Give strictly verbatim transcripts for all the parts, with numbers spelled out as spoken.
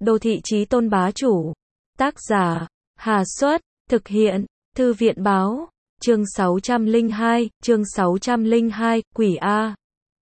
Đô thị chí tôn bá chủ. Tác giả, Hà Xuất, thực hiện, Thư viện báo, chương sáu trăm lẻ hai, chương sáu trăm lẻ hai, quỷ A.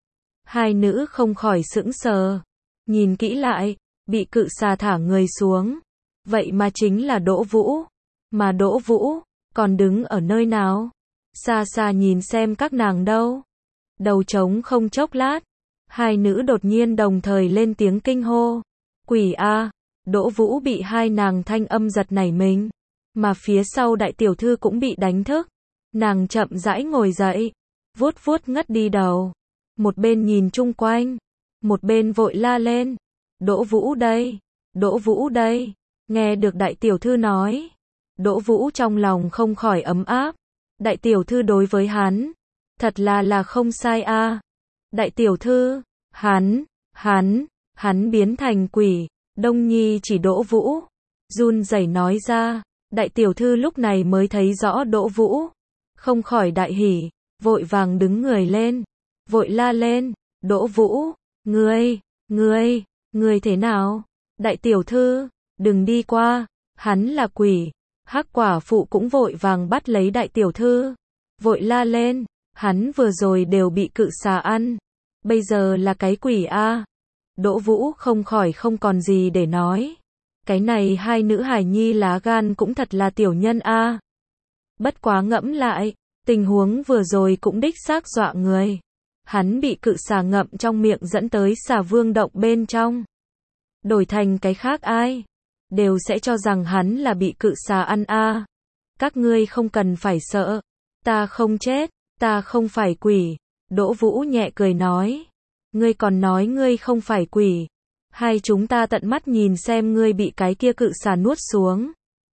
Hai nữ không khỏi sững sờ. Nhìn kỹ lại, bị cự xà thả người xuống. Vậy mà chính là Đỗ Vũ. Mà Đỗ Vũ, còn đứng ở nơi nào? Xa xa nhìn xem các nàng đâu. Đầu trống không chốc lát. Hai nữ đột nhiên đồng thời lên tiếng kinh hô. Quỷ A. Đỗ Vũ bị hai nàng thanh âm giật nảy mình. Mà phía sau đại tiểu thư cũng bị đánh thức. Nàng chậm rãi ngồi dậy. Vuốt vuốt ngất đi đầu. Một bên nhìn chung quanh. Một bên vội la lên. Đỗ Vũ đây. Đỗ Vũ đây. Nghe được đại tiểu thư nói. Đỗ Vũ trong lòng không khỏi ấm áp. Đại tiểu thư đối với hắn. Thật là là không sai a. Đại tiểu thư. Hắn. Hắn. Hắn biến thành quỷ. Đông Nhi chỉ Đỗ Vũ. Run rẩy nói ra. Đại tiểu thư lúc này mới thấy rõ Đỗ Vũ. Không khỏi đại hỉ. Vội vàng đứng người lên. Vội la lên. Đỗ Vũ. Ngươi. Ngươi. Ngươi thế nào? Đại tiểu thư. Đừng đi qua. Hắn là quỷ. Hắc quả phụ cũng vội vàng bắt lấy đại tiểu thư. Vội la lên. Hắn vừa rồi đều bị cự xà ăn. Bây giờ là cái quỷ a. Đỗ Vũ không khỏi không còn gì để nói. Cái này hai nữ hài nhi lá gan cũng thật là tiểu nhân a. Bất quá ngẫm lại, tình huống vừa rồi cũng đích xác dọa người. Hắn bị cự xà ngậm trong miệng dẫn tới xà vương động bên trong. Đổi thành cái khác ai? Đều sẽ cho rằng hắn là bị cự xà ăn a. Các ngươi không cần phải sợ. Ta không chết, ta không phải quỷ. Đỗ Vũ nhẹ cười nói. Ngươi còn nói ngươi không phải quỷ. Hay chúng ta tận mắt nhìn xem ngươi bị cái kia cự xà nuốt xuống.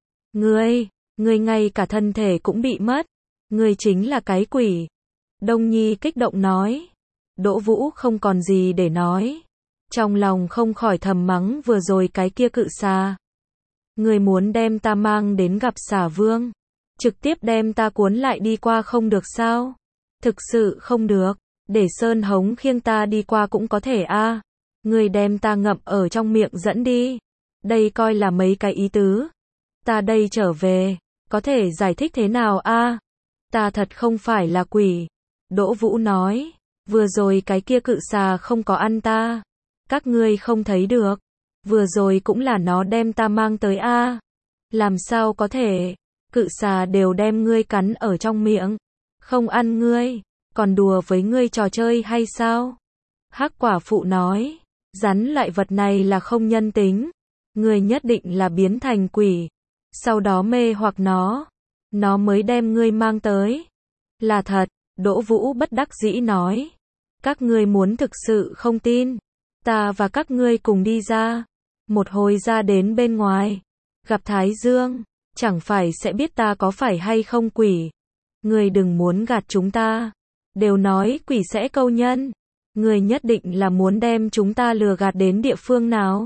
Ngươi, ngươi ngay cả thân thể cũng bị mất. Ngươi chính là cái quỷ. Đông Nhi kích động nói. Đỗ Vũ không còn gì để nói. Trong lòng không khỏi thầm mắng vừa rồi cái kia cự xà. Ngươi muốn đem ta mang đến gặp xà vương. Trực tiếp đem ta cuốn lại đi qua không được sao? Thực sự không được. Để Sơn Hống khiêng ta đi qua cũng có thể a. À. Ngươi đem ta ngậm ở trong miệng dẫn đi. Đây coi là mấy cái ý tứ. Ta đây trở về. Có thể giải thích thế nào a? À? Ta thật không phải là quỷ. Đỗ Vũ nói. Vừa rồi cái kia cự xà không có ăn ta. Các ngươi không thấy được. Vừa rồi cũng là nó đem ta mang tới a. À. Làm sao có thể. Cự xà đều đem ngươi cắn ở trong miệng. Không ăn ngươi. Còn đùa với ngươi trò chơi hay sao? Hắc quả phụ nói. Rắn loại vật này là không nhân tính. Ngươi nhất định là biến thành quỷ. Sau đó mê hoặc nó. Nó mới đem ngươi mang tới. Là thật. Đỗ Vũ bất đắc dĩ nói. Các ngươi muốn thực sự không tin. Ta và các ngươi cùng đi ra. Một hồi ra đến bên ngoài. Gặp Thái Dương. Chẳng phải sẽ biết ta có phải hay không quỷ. Ngươi đừng muốn gạt chúng ta. Đều nói quỷ sẽ câu nhân. Ngươi nhất định là muốn đem chúng ta lừa gạt đến địa phương nào.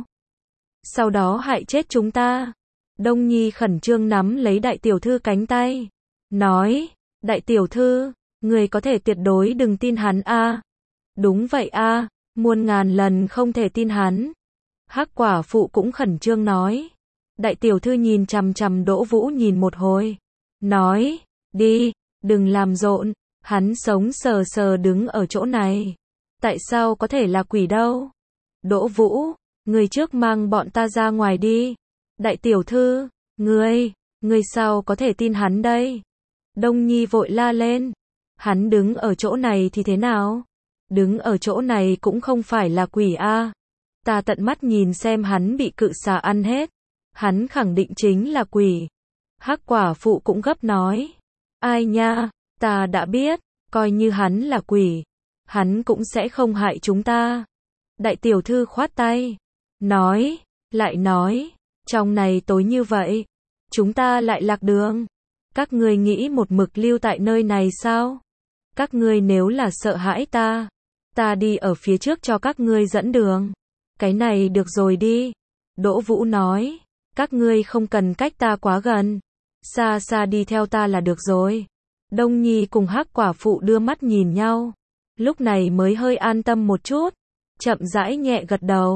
Sau đó hại chết chúng ta. Đông Nhi khẩn trương nắm lấy đại tiểu thư cánh tay. Nói, đại tiểu thư, ngươi có thể tuyệt đối đừng tin hắn a. À. Đúng vậy a, à, muôn ngàn lần không thể tin hắn. Hắc quả phụ cũng khẩn trương nói. Đại tiểu thư nhìn chằm chằm Đỗ Vũ nhìn một hồi. Nói, đi, đừng làm rộn. Hắn sống sờ sờ đứng ở chỗ này. Tại sao có thể là quỷ đâu? Đỗ Vũ, ngươi trước mang bọn ta ra ngoài đi. Đại tiểu thư, ngươi, ngươi sao có thể tin hắn đây? Đông Nhi vội la lên. Hắn đứng ở chỗ này thì thế nào? Đứng ở chỗ này cũng không phải là quỷ a. À. Ta tận mắt nhìn xem hắn bị cự xà ăn hết. Hắn khẳng định chính là quỷ. Hắc quả phụ cũng gấp nói. Ai nha? Ta đã biết, coi như hắn là quỷ, hắn cũng sẽ không hại chúng ta. Đại tiểu thư khoát tay, nói, lại nói, trong này tối như vậy, chúng ta lại lạc đường. Các ngươi nghĩ một mực lưu tại nơi này sao? Các ngươi nếu là sợ hãi ta, ta đi ở phía trước cho các ngươi dẫn đường. Cái này được rồi đi. Đỗ Vũ nói, các ngươi không cần cách ta quá gần, xa xa đi theo ta là được rồi. Đông Nhi cùng Hắc quả phụ đưa mắt nhìn nhau. Lúc này mới hơi an tâm một chút. Chậm rãi nhẹ gật đầu.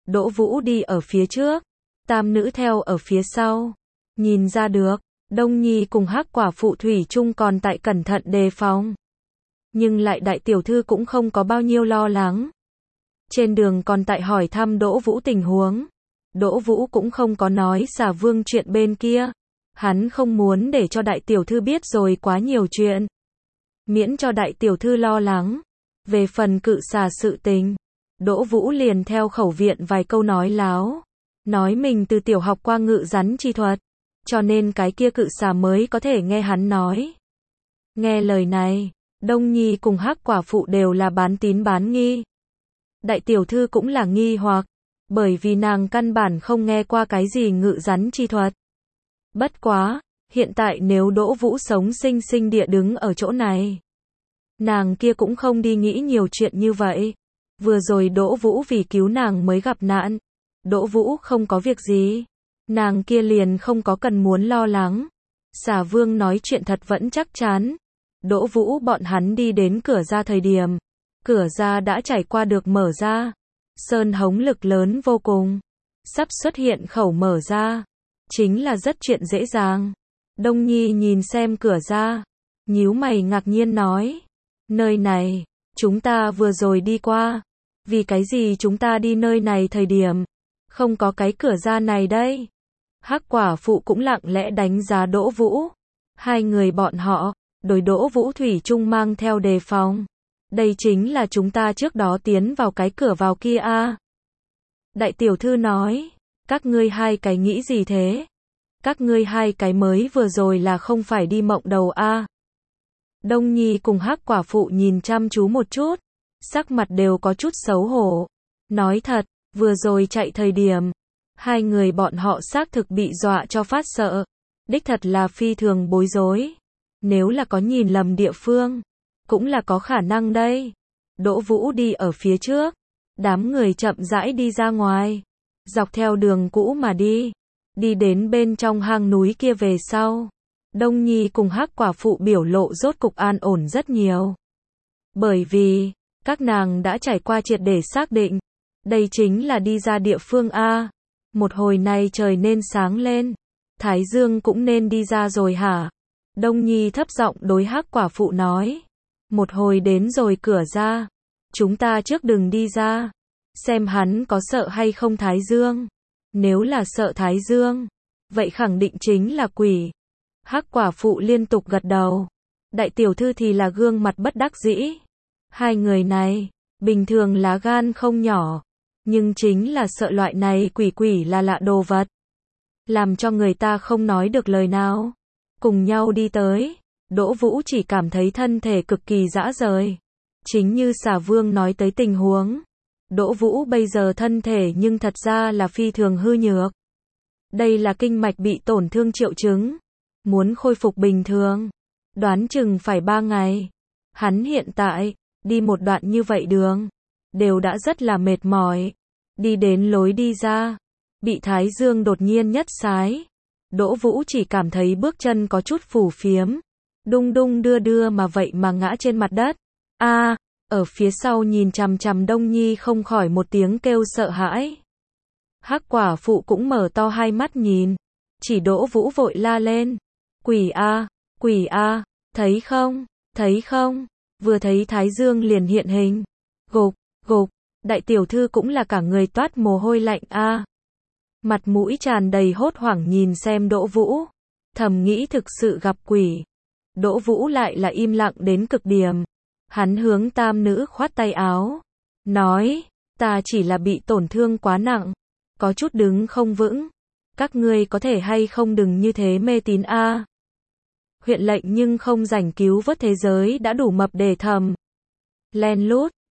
Đỗ Vũ đi ở phía trước, tam nữ theo ở phía sau. Nhìn ra được, Đông Nhi cùng Hắc quả phụ thủy chung còn tại cẩn thận đề phòng. Nhưng lại đại tiểu thư cũng không có bao nhiêu lo lắng. Trên đường còn tại hỏi thăm Đỗ Vũ tình huống. Đỗ Vũ cũng không có nói Xà Vương chuyện bên kia. Hắn không muốn để cho đại tiểu thư biết rồi quá nhiều chuyện. Miễn cho đại tiểu thư lo lắng. Về phần cự xà sự tình, Đỗ Vũ liền theo khẩu viện vài câu nói láo. Nói mình từ tiểu học qua ngự rắn chi thuật. Cho nên cái kia cự xà mới có thể nghe hắn nói. Nghe lời này, Đông Nhi cùng Hắc quả phụ đều là bán tín bán nghi. Đại tiểu thư cũng là nghi hoặc, bởi vì nàng căn bản không nghe qua cái gì ngự rắn chi thuật. Bất quá, hiện tại nếu Đỗ Vũ sống sinh sinh địa đứng ở chỗ này, nàng kia cũng không đi nghĩ nhiều chuyện như vậy. Vừa rồi Đỗ Vũ vì cứu nàng mới gặp nạn. Đỗ Vũ không có việc gì, nàng kia liền không có cần muốn lo lắng. Xà Vương nói chuyện thật vẫn chắc chắn. Đỗ Vũ bọn hắn đi đến cửa ra thời điểm, cửa ra đã trải qua được mở ra. Sơn hống lực lớn vô cùng, sắp xuất hiện khẩu mở ra, chính là rất chuyện dễ dàng. Đông Nhi nhìn xem cửa ra, nhíu mày ngạc nhiên nói, nơi này, chúng ta vừa rồi đi qua, vì cái gì chúng ta đi nơi này thời điểm, không có cái cửa ra này đây. Hắc quả phụ cũng lặng lẽ đánh giá Đỗ Vũ. Hai người bọn họ, đối Đỗ Vũ thủy chung mang theo đề phòng. Đây chính là chúng ta trước đó tiến vào cái cửa vào kia a. Đại tiểu thư nói, các ngươi hai cái nghĩ gì thế? Các ngươi hai cái mới vừa rồi là không phải đi mộng đầu a. Đông Nhi cùng Hắc quả phụ nhìn chăm chú một chút, sắc mặt đều có chút xấu hổ. Nói thật, vừa rồi chạy thời điểm, hai người bọn họ xác thực bị dọa cho phát sợ. Đích thật là phi thường bối rối. Nếu là có nhìn lầm địa phương, cũng là có khả năng đây. Đỗ Vũ đi ở phía trước, đám người chậm rãi đi ra ngoài, dọc theo đường cũ mà đi, đi đến bên trong hang núi kia về sau. Đông Nhi cùng Hắc quả phụ biểu lộ rốt cục an ổn rất nhiều. Bởi vì, các nàng đã trải qua triệt để xác định, đây chính là đi ra địa phương A. Một hồi này trời nên sáng lên, Thái Dương cũng nên đi ra rồi hả? Đông Nhi thấp giọng đối Hắc quả phụ nói. Một hồi đến rồi cửa ra, chúng ta trước đừng đi ra, xem hắn có sợ hay không Thái Dương. Nếu là sợ Thái Dương, vậy khẳng định chính là quỷ. Hắc quả phụ liên tục gật đầu. Đại tiểu thư thì là gương mặt bất đắc dĩ. Hai người này, bình thường lá gan không nhỏ, nhưng chính là sợ loại này quỷ quỷ là lạ đồ vật, làm cho người ta không nói được lời nào. Cùng nhau đi tới, Đỗ Vũ chỉ cảm thấy thân thể cực kỳ rã rời. Chính như Xà Vương nói tới tình huống, Đỗ Vũ bây giờ thân thể nhưng thật ra là phi thường hư nhược. Đây là kinh mạch bị tổn thương triệu chứng. Muốn khôi phục bình thường, đoán chừng phải ba ngày. Hắn hiện tại, đi một đoạn như vậy đường, đều đã rất là mệt mỏi. Đi đến lối đi ra, bị Thái Dương đột nhiên nhất sái. Đỗ Vũ chỉ cảm thấy bước chân có chút phù phiếm, đung đung đưa đưa mà vậy mà ngã trên mặt đất. A, à, ở phía sau nhìn chằm chằm Đông Nhi không khỏi một tiếng kêu sợ hãi. Hắc quả phụ cũng mở to hai mắt nhìn, chỉ Đỗ Vũ vội la lên. Quỷ a, quỷ a, thấy không, thấy không, vừa thấy Thái Dương liền hiện hình. Gục, gục, đại tiểu thư cũng là cả người toát mồ hôi lạnh a. Mặt mũi tràn đầy hốt hoảng nhìn xem Đỗ Vũ, thầm nghĩ thực sự gặp quỷ. Đỗ Vũ lại là im lặng đến cực điểm. Hắn hướng tam nữ khoát tay áo, nói, ta chỉ là bị tổn thương quá nặng, có chút đứng không vững. Các ngươi có thể hay không đừng như thế mê tín a. Huyện lệnh nhưng không rảnh cứu vớt thế giới đã đủ mập để thầm. Len lút,